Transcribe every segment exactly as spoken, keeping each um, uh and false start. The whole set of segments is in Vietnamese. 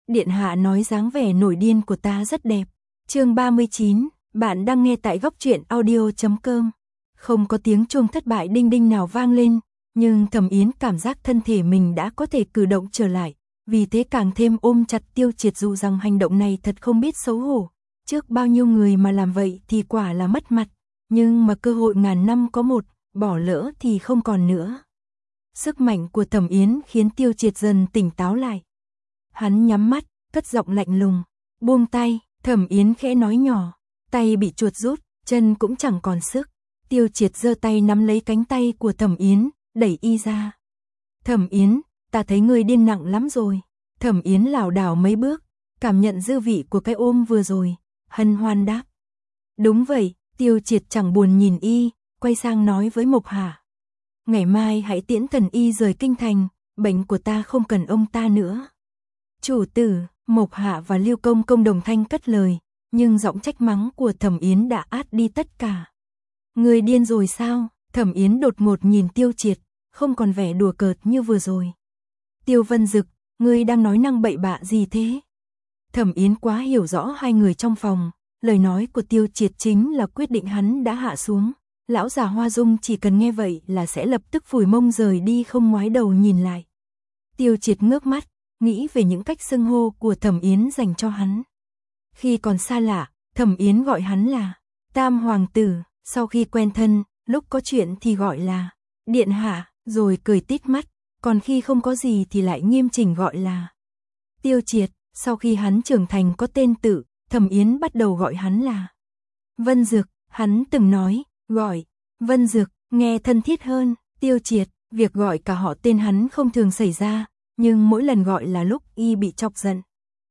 Điện hạ nói dáng vẻ nổi điên của ta rất đẹp. Chương ba mươi chín, bạn đang nghe tại góc truyện audio chấm com. Không có tiếng chuông thất bại đinh đinh nào vang lên, nhưng Thẩm Yến cảm giác thân thể mình đã có thể cử động trở lại, vì thế càng thêm ôm chặt Tiêu Triệt, dù rằng hành động này thật không biết xấu hổ. Trước bao nhiêu người mà làm vậy thì quả là mất mặt, nhưng mà cơ hội ngàn năm có một, bỏ lỡ thì không còn nữa. Sức mạnh của Thẩm Yến khiến Tiêu Triệt dần tỉnh táo lại. Hắn nhắm mắt, cất giọng lạnh lùng, buông tay. Thẩm Yến khẽ nói nhỏ, tay bị chuột rút, chân cũng chẳng còn sức. Tiêu Triệt giơ tay nắm lấy cánh tay của Thẩm Yến, đẩy y ra. Thẩm Yến, ta thấy ngươi điên nặng lắm rồi. Thẩm Yến lảo đảo mấy bước, cảm nhận dư vị của cái ôm vừa rồi, hân hoan đáp. Đúng vậy. Tiêu Triệt chẳng buồn nhìn y, quay sang nói với Mộc Hà. Ngày mai hãy tiễn thần y rời kinh thành, bệnh của ta không cần ông ta nữa. Chủ tử, Mộc Hạ và Lưu Công Công đồng thanh cất lời, nhưng giọng trách mắng của Thẩm Yến đã át đi tất cả. Người điên rồi sao? Thẩm Yến đột ngột nhìn Tiêu Triệt, không còn vẻ đùa cợt như vừa rồi. Tiêu Vân Dực, ngươi đang nói năng bậy bạ gì thế? Thẩm Yến quá hiểu rõ hai người trong phòng, lời nói của Tiêu Triệt chính là quyết định hắn đã hạ xuống. Lão già Hoa Dung chỉ cần nghe vậy là sẽ lập tức phủi mông rời đi, không ngoái đầu nhìn lại. Tiêu Triệt ngước mắt, nghĩ về những cách xưng hô của Thẩm Yến dành cho hắn. Khi còn xa lạ, Thẩm Yến gọi hắn là Tam Hoàng Tử, sau khi quen thân, lúc có chuyện thì gọi là Điện Hạ, rồi cười tít mắt, còn khi không có gì thì lại nghiêm chỉnh gọi là Tiêu Triệt. Sau khi hắn trưởng thành có tên tự, Thẩm Yến bắt đầu gọi hắn là Vân Dực. Hắn từng nói, gọi Vân Dực nghe thân thiết hơn. Tiêu Triệt, việc gọi cả họ tên hắn không thường xảy ra, nhưng mỗi lần gọi là lúc y bị chọc giận.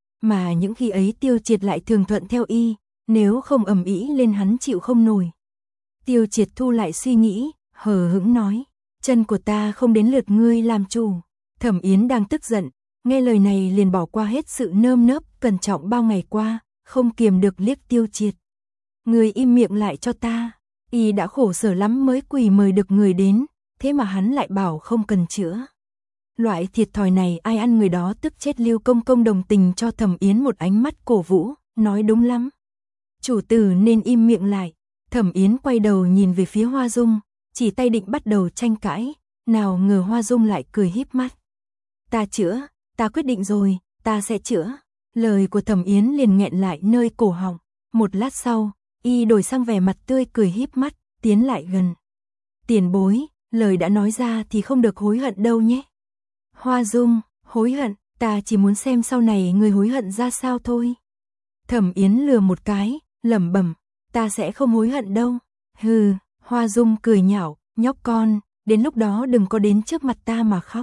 Mà những khi ấy Tiêu Triệt lại thường thuận theo y, nếu không ầm ĩ lên hắn chịu không nổi. Tiêu Triệt thu lại suy nghĩ, hờ hững nói, chân của ta không đến lượt ngươi làm chủ. Thẩm Yến đang tức giận, nghe lời này liền bỏ qua hết sự nơm nớp cẩn trọng bao ngày qua, không kiềm được liếc Tiêu Triệt. Người im miệng lại cho ta. Y đã khổ sở lắm mới quỳ mời được người đến, thế mà hắn lại bảo không cần chữa. Loại thiệt thòi này ai ăn người đó tức chết. Lưu Công Công đồng tình cho Thẩm Yến một ánh mắt cổ vũ, nói đúng lắm. Chủ tử nên im miệng lại. Thẩm Yến quay đầu nhìn về phía Hoa Dung, chỉ tay định bắt đầu tranh cãi, nào ngờ Hoa Dung lại cười híp mắt. Ta chữa, ta quyết định rồi, ta sẽ chữa. Lời của Thẩm Yến liền nghẹn lại nơi cổ họng. Một lát sau, y đổi sang vẻ mặt tươi cười híp mắt, tiến lại gần. Tiền bối, lời đã nói ra thì không được hối hận đâu nhé. Hoa Dung, hối hận, ta chỉ muốn xem sau này người hối hận ra sao thôi. Thẩm Yến lừa một cái, lẩm bẩm, ta sẽ không hối hận đâu. Hừ, Hoa Dung cười nhạo, nhóc con, đến lúc đó đừng có đến trước mặt ta mà khóc.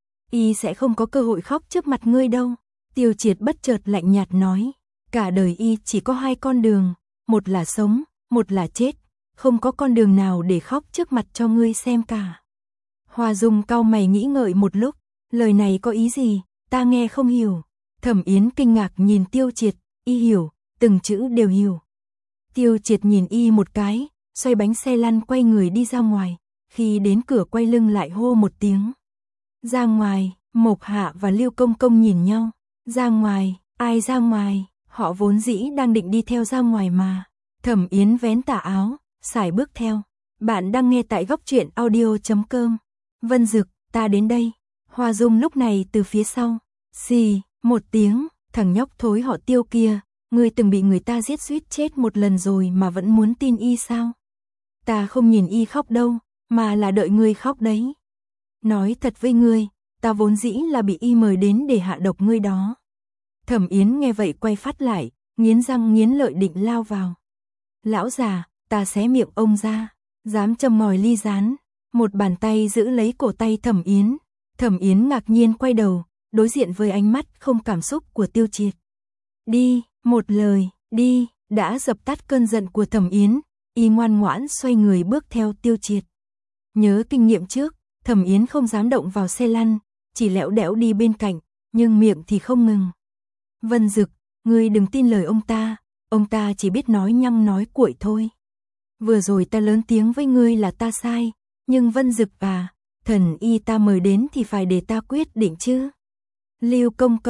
Y sẽ không có cơ hội khóc trước mặt ngươi đâu. Tiêu Triệt bất chợt lạnh nhạt nói, cả đời y chỉ có hai con đường, một là sống, một là chết, không có con đường nào để khóc trước mặt cho ngươi xem cả. Hoa Dung cau mày nghĩ ngợi một lúc, lời này có ý gì, ta nghe không hiểu. Thẩm Yến kinh ngạc nhìn Tiêu Triệt, y hiểu, từng chữ đều hiểu. Tiêu Triệt nhìn y một cái, xoay bánh xe lăn quay người đi ra ngoài, khi đến cửa quay lưng lại hô một tiếng. Ra ngoài. Mộc Hạ và Lưu Công Công nhìn nhau. Ra ngoài, ai ra ngoài, họ vốn dĩ đang định đi theo ra ngoài mà. Thẩm Yến vén tà áo, sải bước theo. Bạn đang nghe tại góc truyện audio chấm com. Vân Dực, ta đến đây. Hoa Dung lúc này từ phía sau. Xì, một tiếng, thằng nhóc thối họ Tiêu kia, ngươi từng bị người ta giết suýt chết một lần rồi mà vẫn muốn tin y sao? Ta không nhìn y khóc đâu, mà là đợi ngươi khóc đấy. Nói thật với ngươi, ta vốn dĩ là bị y mời đến để hạ độc ngươi đó. Thẩm Yến nghe vậy quay phát lại, nghiến răng nghiến lợi định lao vào. Lão già, ta xé miệng ông ra, dám châm ngòi ly gián. Một bàn tay giữ lấy cổ tay Thẩm Yến. Thẩm Yến ngạc nhiên quay đầu, đối diện với ánh mắt không cảm xúc của Tiêu Triệt. Đi, một lời, đi, đã dập tắt cơn giận của Thẩm Yến, y ngoan ngoãn xoay người bước theo Tiêu Triệt. Nhớ kinh nghiệm trước, Thẩm Yến không dám động vào xe lăn, chỉ lẽo đẽo đi bên cạnh, nhưng miệng thì không ngừng. Vân Dực, ngươi đừng tin lời ông ta, ông ta chỉ biết nói nhăng nói cuội thôi. Vừa rồi ta lớn tiếng với ngươi là ta sai, nhưng Vân Dực à, thần y ta mời đến thì phải để ta quyết định chứ. Lưu Công Công,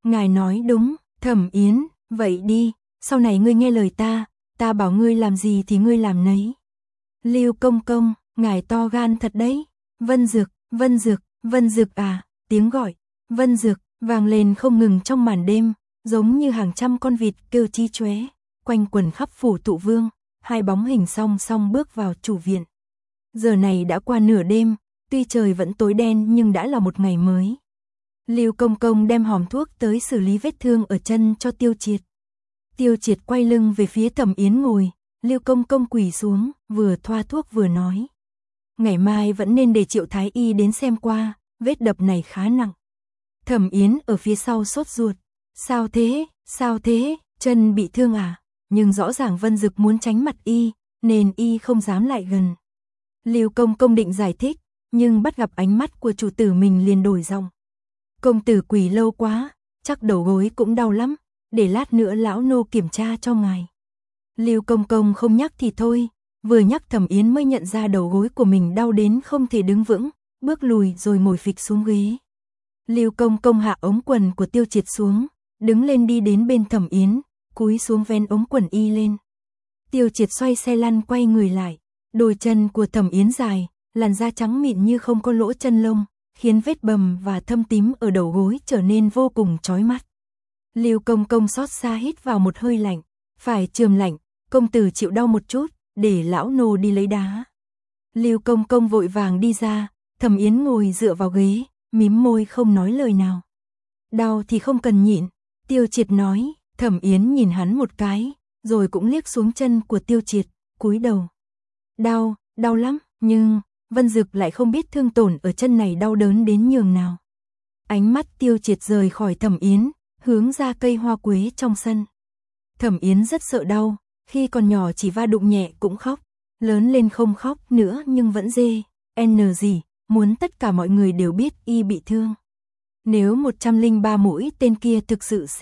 Ngài nói đúng, Thẩm Yến, vậy đi, sau này ngươi nghe lời ta, ta bảo ngươi làm gì thì ngươi làm nấy. Lưu công công, ngài to gan thật đấy. Vân Dực, Vân Dực, Vân Dực à, tiếng gọi, Vân Dực, vang lên không ngừng trong màn đêm, giống như hàng trăm con vịt kêu chí chóe, quanh quần khắp phủ Tụ Vương, hai bóng hình song song bước vào chủ viện. Giờ này đã qua nửa đêm, tuy trời vẫn tối đen nhưng đã là một ngày mới. Lưu công công đem hòm thuốc tới xử lý vết thương ở chân cho Tiêu Triệt. Tiêu Triệt quay lưng về phía Thẩm Yến ngồi, Lưu công công quỳ xuống, vừa thoa thuốc vừa nói. Ngày mai vẫn nên để Triệu Thái Y đến xem qua, vết đập này khá nặng. Thẩm Yến ở phía sau sốt ruột. Sao thế, sao thế, chân bị thương à? Nhưng rõ ràng Vân Dực muốn tránh mặt y, nên y không dám lại gần. Lưu công công định giải thích, nhưng bắt gặp ánh mắt của chủ tử mình liền đổi giọng. Công tử quỳ lâu quá, chắc đầu gối cũng đau lắm, để lát nữa lão nô kiểm tra cho ngài. Lưu công công không nhắc thì thôi, vừa nhắc Thẩm Yến mới nhận ra đầu gối của mình đau đến không thể đứng vững, bước lùi rồi ngồi phịch xuống ghế. Lưu công công hạ ống quần của Tiêu Triệt xuống, đứng lên đi đến bên Thẩm Yến, cúi xuống vén ống quần y lên. Tiêu Triệt xoay xe lăn quay người lại, đôi chân của Thẩm Yến dài, làn da trắng mịn như không có lỗ chân lông, khiến vết bầm và thâm tím ở đầu gối trở nên vô cùng chói mắt. Lưu công công xót xa hít vào một hơi lạnh, phải chườm lạnh, công tử chịu đau một chút, để lão nô đi lấy đá. Lưu công công vội vàng đi ra, Thẩm Yến ngồi dựa vào ghế, mím môi không nói lời nào. Đau thì không cần nhịn, Tiêu Triệt nói. Thẩm Yến nhìn hắn một cái, rồi cũng liếc xuống chân của Tiêu Triệt, cúi đầu. Đau, đau lắm, nhưng Vân Dực lại không biết thương tổn ở chân này đau đớn đến nhường nào. Ánh mắt Tiêu Triệt rời khỏi Thẩm Yến, hướng ra cây hoa quế trong sân. Thẩm Yến rất sợ đau, khi còn nhỏ chỉ va đụng nhẹ cũng khóc, lớn lên không khóc nữa nhưng vẫn dê, n gì, muốn tất cả mọi người đều biết y bị thương. Nếu một trăm lẻ ba mũi tên kia thực sự C,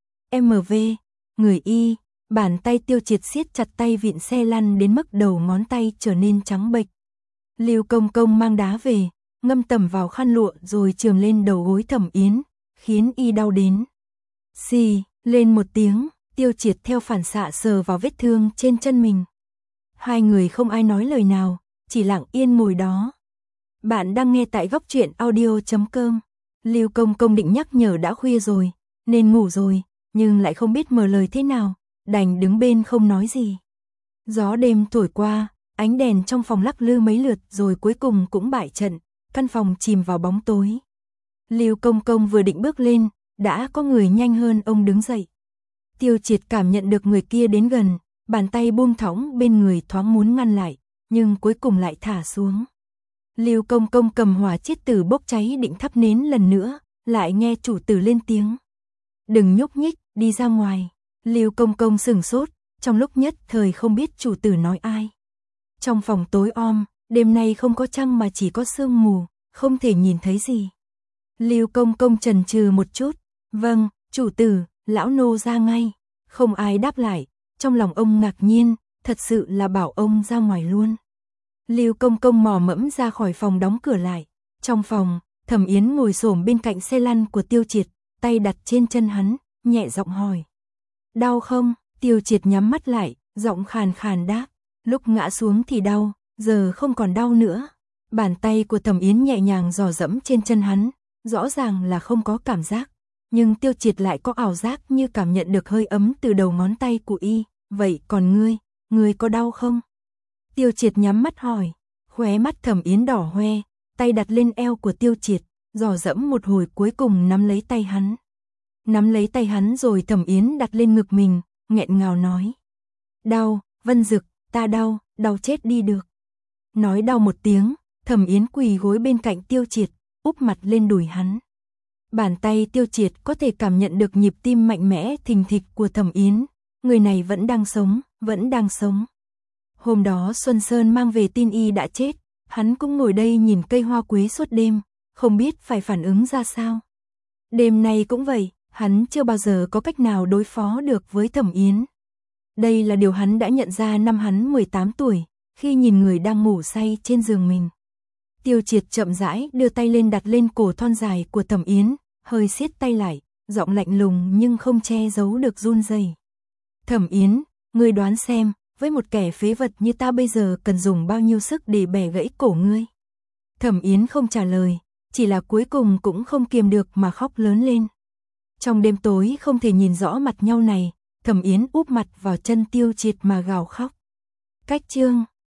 M V, người y, bàn tay Tiêu Triệt siết chặt tay vịn xe lăn đến mức đầu ngón tay trở nên trắng bệch. Lưu công công mang đá về, ngâm tẩm vào khăn lụa rồi chườm lên đầu gối Thẩm Yến, khiến y đau đến. Xì, lên một tiếng, Tiêu Triệt theo phản xạ sờ vào vết thương trên chân mình. Hai người không ai nói lời nào, chỉ lặng yên ngồi đó. Bạn đang nghe tại góc truyện audio chấm com. Lưu công công định nhắc nhở đã khuya rồi, nên ngủ rồi, nhưng lại không biết mở lời thế nào, đành đứng bên không nói gì. Gió đêm thổi qua, ánh đèn trong phòng lắc lư mấy lượt rồi cuối cùng cũng bại trận, căn phòng chìm vào bóng tối. Lưu công công vừa định bước lên, đã có người nhanh hơn ông đứng dậy. Tiêu Triệt cảm nhận được người kia đến gần, bàn tay buông thõng bên người thoáng muốn ngăn lại, nhưng cuối cùng lại thả xuống. Lưu công công cầm hỏa chiết tử bốc cháy định thắp nến lần nữa, lại nghe chủ tử lên tiếng. Đừng nhúc nhích, đi ra ngoài. Lưu công công sửng sốt, trong lúc nhất thời không biết chủ tử nói ai. Trong phòng tối om, đêm nay không có trăng mà chỉ có sương mù, không thể nhìn thấy gì. Lưu công công chần chừ một chút, vâng, chủ tử, lão nô ra ngay. Không ai đáp lại, trong lòng ông ngạc nhiên, thật sự là bảo ông ra ngoài luôn. Lưu công công mò mẫm ra khỏi phòng đóng cửa lại. Trong phòng, Thẩm Yến ngồi xổm bên cạnh xe lăn của Tiêu Triệt, tay đặt trên chân hắn, nhẹ giọng hỏi. Đau không? Tiêu Triệt nhắm mắt lại, giọng khàn khàn đáp. Lúc ngã xuống thì đau, giờ không còn đau nữa. Bàn tay của Thẩm Yến nhẹ nhàng dò dẫm trên chân hắn, rõ ràng là không có cảm giác. Nhưng Tiêu Triệt lại có ảo giác như cảm nhận được hơi ấm từ đầu ngón tay của y. Vậy còn ngươi, ngươi có đau không? Tiêu Triệt nhắm mắt hỏi, khóe mắt Thẩm Yến đỏ hoe, tay đặt lên eo của Tiêu Triệt, dò dẫm một hồi cuối cùng nắm lấy tay hắn. Nắm lấy tay hắn rồi Thẩm Yến đặt lên ngực mình, nghẹn ngào nói. Đau, Vân Dực, ta đau, đau chết đi được. Nói đau một tiếng, Thẩm Yến quỳ gối bên cạnh Tiêu Triệt, úp mặt lên đùi hắn. Bàn tay Tiêu Triệt có thể cảm nhận được nhịp tim mạnh mẽ thình thịch của Thẩm Yến. Người này vẫn đang sống, vẫn đang sống. Hôm đó Xuân Sơn mang về tin y đã chết, hắn cũng ngồi đây nhìn cây hoa quế suốt đêm, không biết phải phản ứng ra sao. Đêm nay cũng vậy, hắn chưa bao giờ có cách nào đối phó được với Thẩm Yến. Đây là điều hắn đã nhận ra năm hắn mười tám tuổi, khi nhìn người đang ngủ say trên giường mình. Tiêu Triệt chậm rãi đưa tay lên đặt lên cổ thon dài của Thẩm Yến, hơi siết tay lại, giọng lạnh lùng nhưng không che giấu được run rẩy. Thẩm Yến, ngươi đoán xem, với một kẻ phế vật như ta bây giờ cần dùng bao nhiêu sức để bẻ gãy cổ ngươi? Thẩm Yến không trả lời, chỉ là cuối cùng cũng không kiềm được mà khóc lớn lên. Trong đêm tối không thể nhìn rõ mặt nhau này, Thẩm Yến úp mặt vào chân Tiêu Triệt mà gào khóc. Cách chương